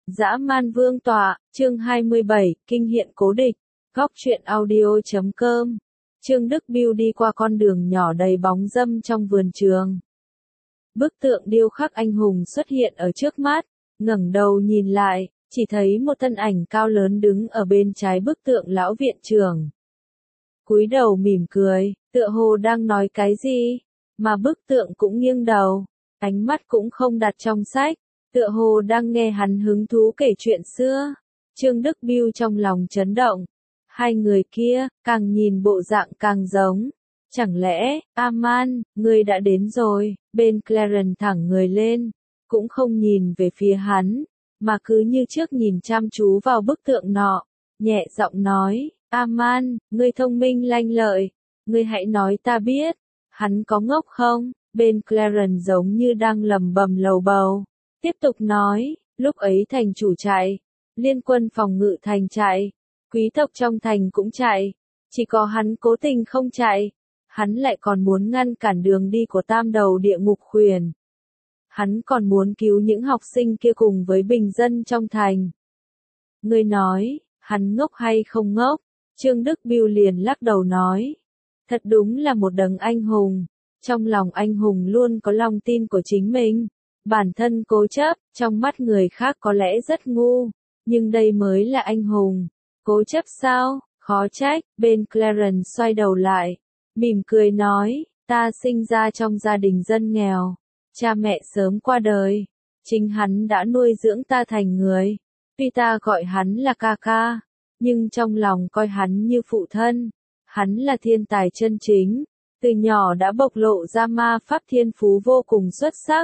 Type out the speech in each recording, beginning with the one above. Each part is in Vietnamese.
Dã man vương tọa, chương 27, kinh hiện cố địch. Góc truyện audio.com. Trương Đức Biêu đi qua con đường nhỏ đầy bóng râm trong vườn trường. Bức tượng điêu khắc anh hùng xuất hiện ở trước mắt, ngẩng đầu nhìn lại, chỉ thấy một thân ảnh cao lớn đứng ở bên trái bức tượng lão viện trưởng. Cúi đầu mỉm cười, tựa hồ đang nói cái gì, mà bức tượng cũng nghiêng đầu, ánh mắt cũng không đặt trong sách, tựa hồ đang nghe hắn hứng thú kể chuyện xưa. Trương Đức Biêu trong lòng chấn động, hai người kia, càng nhìn bộ dạng càng giống. Chẳng lẽ, Aman, ngươi đã đến rồi, bên Clarence thẳng người lên, cũng không nhìn về phía hắn, mà cứ như trước nhìn chăm chú vào bức tượng nọ, nhẹ giọng nói, Aman, ngươi thông minh lanh lợi, ngươi hãy nói ta biết, hắn có ngốc không? Bên Clarence giống như đang lẩm bẩm lầu bầu, tiếp tục nói, lúc ấy thành chủ chạy, liên quân phòng ngự thành chạy, quý tộc trong thành cũng chạy, chỉ có hắn cố tình không chạy. Hắn lại còn muốn ngăn cản đường đi của tam đầu địa ngục khuyển. Hắn còn muốn cứu những học sinh kia cùng với bình dân trong thành. Ngươi nói, hắn ngốc hay không ngốc? Trương Đức Biêu liền lắc đầu nói. Thật đúng là một đấng anh hùng. Trong lòng anh hùng luôn có lòng tin của chính mình. Bản thân cố chấp, trong mắt người khác có lẽ rất ngu. Nhưng đây mới là anh hùng. Cố chấp sao? Khó trách. Bên Clarence xoay đầu lại, mỉm cười nói, ta sinh ra trong gia đình dân nghèo, cha mẹ sớm qua đời, chính hắn đã nuôi dưỡng ta thành người, tuy ta gọi hắn là ca ca, nhưng trong lòng coi hắn như phụ thân, hắn là thiên tài chân chính, từ nhỏ đã bộc lộ ra ma pháp thiên phú vô cùng xuất sắc.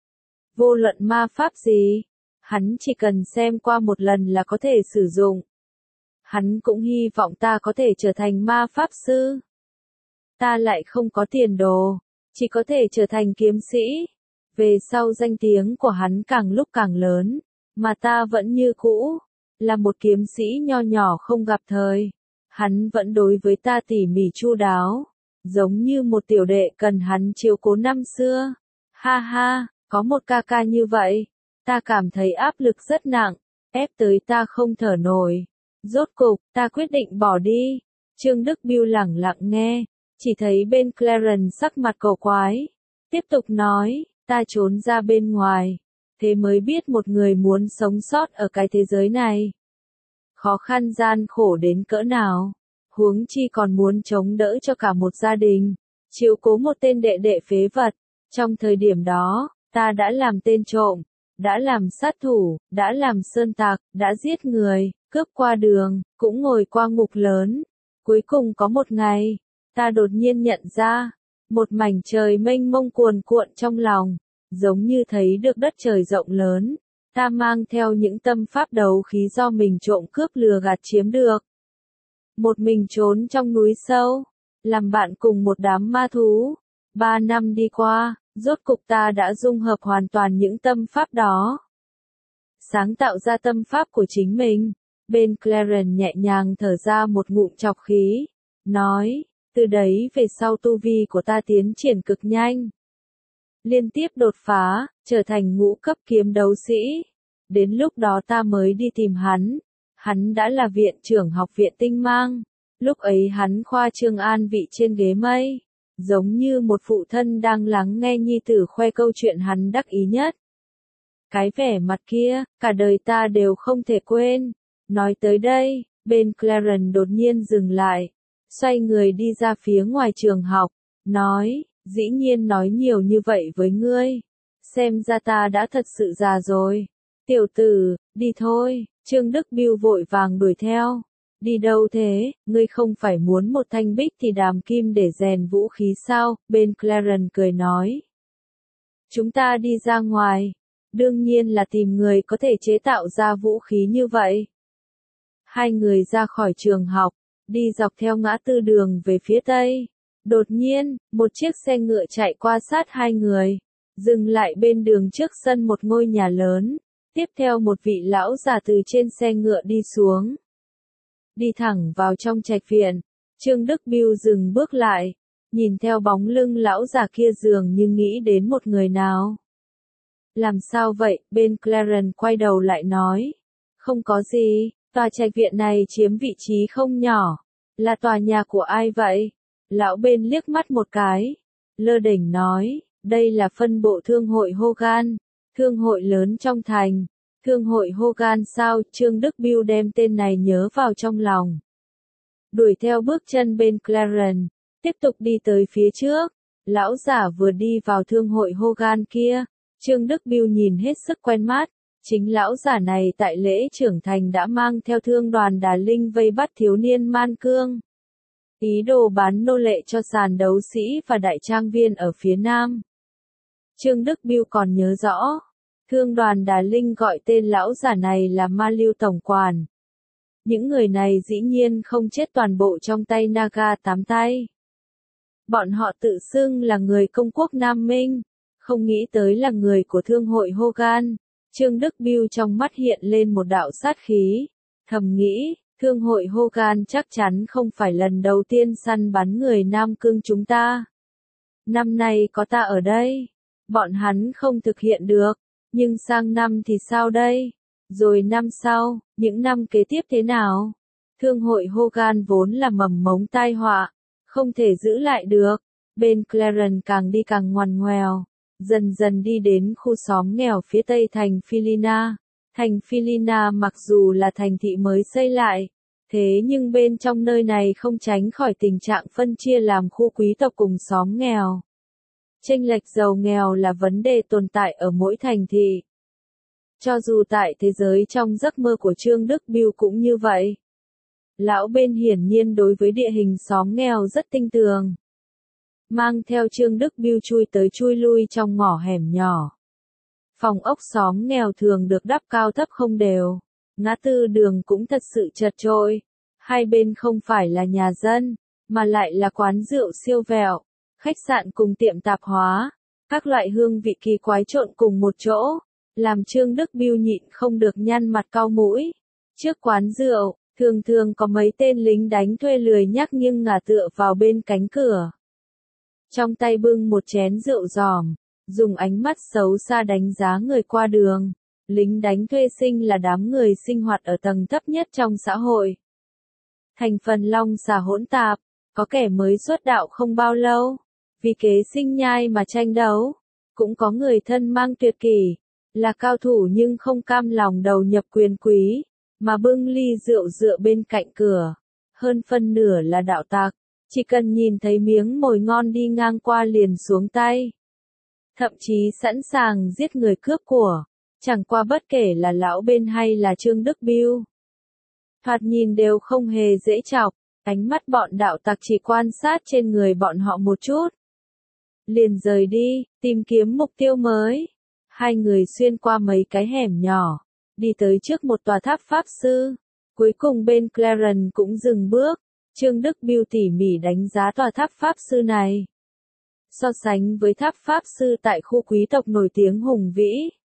Vô luận ma pháp gì, hắn chỉ cần xem qua một lần là có thể sử dụng. Hắn cũng hy vọng ta có thể trở thành ma pháp sư. Ta lại không có tiền đồ, chỉ có thể trở thành kiếm sĩ. Về sau danh tiếng của hắn càng lúc càng lớn, mà ta vẫn như cũ, là một kiếm sĩ nho nhỏ không gặp thời. Hắn vẫn đối với ta tỉ mỉ chu đáo, giống như một tiểu đệ cần hắn chiếu cố năm xưa. Ha ha, có một ca ca như vậy, ta cảm thấy áp lực rất nặng, ép tới ta không thở nổi. Rốt cục, ta quyết định bỏ đi. Trương Đức Biêu lẳng lặng nghe. Chỉ thấy bên Clarence sắc mặt cổ quái, tiếp tục nói, ta trốn ra bên ngoài, thế mới biết một người muốn sống sót ở cái thế giới này. Khó khăn gian khổ đến cỡ nào, huống chi còn muốn chống đỡ cho cả một gia đình, chiếu cố một tên đệ đệ phế vật. Trong thời điểm đó, ta đã làm tên trộm, đã làm sát thủ, đã làm sơn tặc, đã giết người, cướp qua đường, cũng ngồi qua ngục lớn. Cuối cùng có một ngày, ta đột nhiên nhận ra, một mảnh trời mênh mông cuồn cuộn trong lòng, giống như thấy được đất trời rộng lớn, ta mang theo những tâm pháp đấu khí do mình trộm cướp lừa gạt chiếm được. Một mình trốn trong núi sâu, làm bạn cùng một đám ma thú. 3 năm đi qua, rốt cục ta đã dung hợp hoàn toàn những tâm pháp đó. Sáng tạo ra tâm pháp của chính mình. Bên Clarence nhẹ nhàng thở ra một ngụm trọc khí, nói, từ đấy về sau tu vi của ta tiến triển cực nhanh. Liên tiếp đột phá, trở thành ngũ cấp kiếm đấu sĩ. Đến lúc đó ta mới đi tìm hắn. Hắn đã là viện trưởng học viện Tinh Mang. Lúc ấy hắn khoa trương an vị trên ghế mây, giống như một phụ thân đang lắng nghe nhi tử khoe câu chuyện hắn đắc ý nhất. Cái vẻ mặt kia, cả đời ta đều không thể quên. Nói tới đây, bên Clarence đột nhiên dừng lại, xoay người đi ra phía ngoài trường học, nói, dĩ nhiên nói nhiều như vậy với ngươi, xem ra ta đã thật sự già rồi. Tiểu tử, đi thôi. Trương Đức Biêu vội vàng đuổi theo. Đi đâu thế, ngươi không phải muốn một thanh bích thì đàm kim để rèn vũ khí sao? Bên Clarence cười nói, chúng ta đi ra ngoài, đương nhiên là tìm người có thể chế tạo ra vũ khí như vậy. Hai người ra khỏi trường học, đi dọc theo ngã tư đường về phía tây. Đột nhiên, một chiếc xe ngựa chạy qua sát hai người, dừng lại bên đường trước sân một ngôi nhà lớn. Tiếp theo một vị lão già từ trên xe ngựa đi xuống, đi thẳng vào trong trạch viện. Trương Đức Biêu dừng bước lại, nhìn theo bóng lưng lão già kia dường như nghĩ đến một người nào. Làm sao vậy? Bên Clarence quay đầu lại nói. Không có gì, tòa trạch viện này chiếm vị trí không nhỏ. Là tòa nhà của ai vậy? Lão bên liếc mắt một cái. Lơ đễnh nói, đây là phân bộ thương hội Hogan, thương hội lớn trong thành. Thương hội Hogan sao? Trương Đức Bill đem tên này nhớ vào trong lòng. Đuổi theo bước chân bên Clarence, tiếp tục đi tới phía trước. Lão giả vừa đi vào thương hội Hogan kia, Trương Đức Bill nhìn hết sức quen mắt. Chính lão giả này tại lễ trưởng thành đã mang theo thương đoàn Đà Linh vây bắt thiếu niên Man Cương. Ý đồ bán nô lệ cho sàn đấu sĩ và đại trang viên ở phía nam. Trương Đức Bill còn nhớ rõ, thương đoàn Đà Linh gọi tên lão giả này là Ma Lưu Tổng Quản. Những người này dĩ nhiên không chết toàn bộ trong tay Naga tám tay. Bọn họ tự xưng là người công quốc Nam Minh, không nghĩ tới là người của thương hội Hogan. Trương Đức Bill trong mắt hiện lên một đạo sát khí, thầm nghĩ, thương hội Hogan chắc chắn không phải lần đầu tiên săn bắn người Nam Cương chúng ta. Năm nay có ta ở đây, bọn hắn không thực hiện được, nhưng sang năm thì sao đây? Rồi năm sau, những năm kế tiếp thế nào? Thương hội Hogan vốn là mầm mống tai họa, không thể giữ lại được. Bên Clarence càng đi càng ngoằn ngoèo, dần dần đi đến khu xóm nghèo phía tây thành Philina. Thành Philina mặc dù là thành thị mới xây lại, thế nhưng bên trong nơi này không tránh khỏi tình trạng phân chia làm khu quý tộc cùng xóm nghèo. Chênh lệch giàu nghèo là vấn đề tồn tại ở mỗi thành thị. Cho dù tại thế giới trong giấc mơ của Trương Đức Bill cũng như vậy. Lão bên hiển nhiên đối với địa hình xóm nghèo rất tinh tường. Mang theo Trương Đức Bill chui tới chui lui trong ngõ hẻm nhỏ. Phòng ốc xóm nghèo thường được đắp cao thấp không đều. Ngã tư đường cũng thật sự chật chội. Hai bên không phải là nhà dân, mà lại là quán rượu siêu vẹo, khách sạn cùng tiệm tạp hóa. Các loại hương vị kỳ quái trộn cùng một chỗ, làm Trương Đức Bill nhịn không được nhăn mặt cau mũi. Trước quán rượu, thường thường có mấy tên lính đánh thuê lười nhác nghiêng ngả tựa vào bên cánh cửa. Trong tay bưng một chén rượu giòm, dùng ánh mắt xấu xa đánh giá người qua đường. Lính đánh thuê sinh là đám người sinh hoạt ở tầng thấp nhất trong xã hội. Thành phần long xà hỗn tạp, có kẻ mới xuất đạo không bao lâu, vì kế sinh nhai mà tranh đấu. Cũng có người thân mang tuyệt kỷ, là cao thủ nhưng không cam lòng đầu nhập quyền quý, mà bưng ly rượu dựa bên cạnh cửa. Hơn phân nửa là đạo tặc, chỉ cần nhìn thấy miếng mồi ngon đi ngang qua liền xuống tay. Thậm chí sẵn sàng giết người cướp của, chẳng qua bất kể là lão bên hay là Trương Đức Bill. Thoạt nhìn đều không hề dễ chọc, ánh mắt bọn đạo tặc chỉ quan sát trên người bọn họ một chút. Liền rời đi, tìm kiếm mục tiêu mới. Hai người xuyên qua mấy cái hẻm nhỏ, đi tới trước một tòa tháp pháp sư. Cuối cùng bên Clarence cũng dừng bước. Trương Đức Bill tỉ mỉ đánh giá tòa tháp pháp sư này. So sánh với tháp pháp sư tại khu quý tộc nổi tiếng hùng vĩ,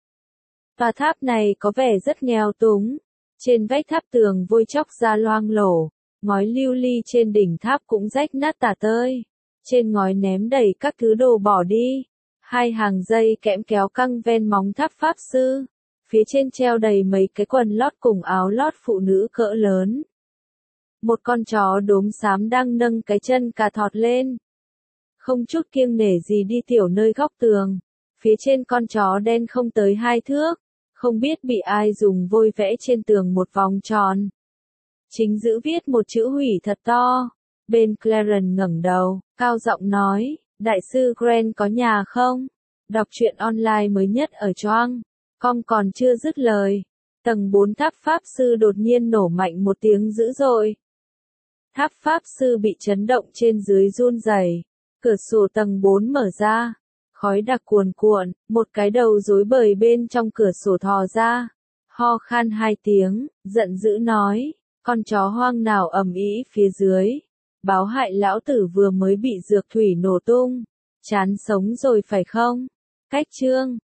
tòa tháp này có vẻ rất nghèo túng. Trên vách tháp tường vôi chóc ra loang lổ, ngói lưu ly trên đỉnh tháp cũng rách nát tả tơi. Trên ngói ném đầy các thứ đồ bỏ đi. Hai hàng dây kẽm kéo căng ven móng tháp pháp sư. Phía trên treo đầy mấy cái quần lót cùng áo lót phụ nữ cỡ lớn. Một con chó đốm xám đang nâng cái chân cà thọt lên. Không chút kiêng nể gì đi tiểu nơi góc tường. Phía trên con chó đen không tới 2 thước. Không biết bị ai dùng vôi vẽ trên tường một vòng tròn. Chính giữa viết một chữ hủy thật to. Bên Clarence ngẩng đầu, cao giọng nói, đại sư Grant có nhà không? Đọc truyện online mới nhất ở Choang. Com còn chưa dứt lời. Tầng 4 tháp pháp sư đột nhiên nổ mạnh một tiếng dữ dội. Tháp pháp sư bị chấn động trên dưới run rẩy. Cửa sổ tầng 4 mở ra. Khói đặc cuồn cuộn, một cái đầu rối bời bên trong cửa sổ thò ra. Ho khan 2 tiếng, giận dữ nói, con chó hoang nào ầm ĩ phía dưới. Báo hại lão tử vừa mới bị dược thủy nổ tung. Chán sống rồi phải không? Cách chương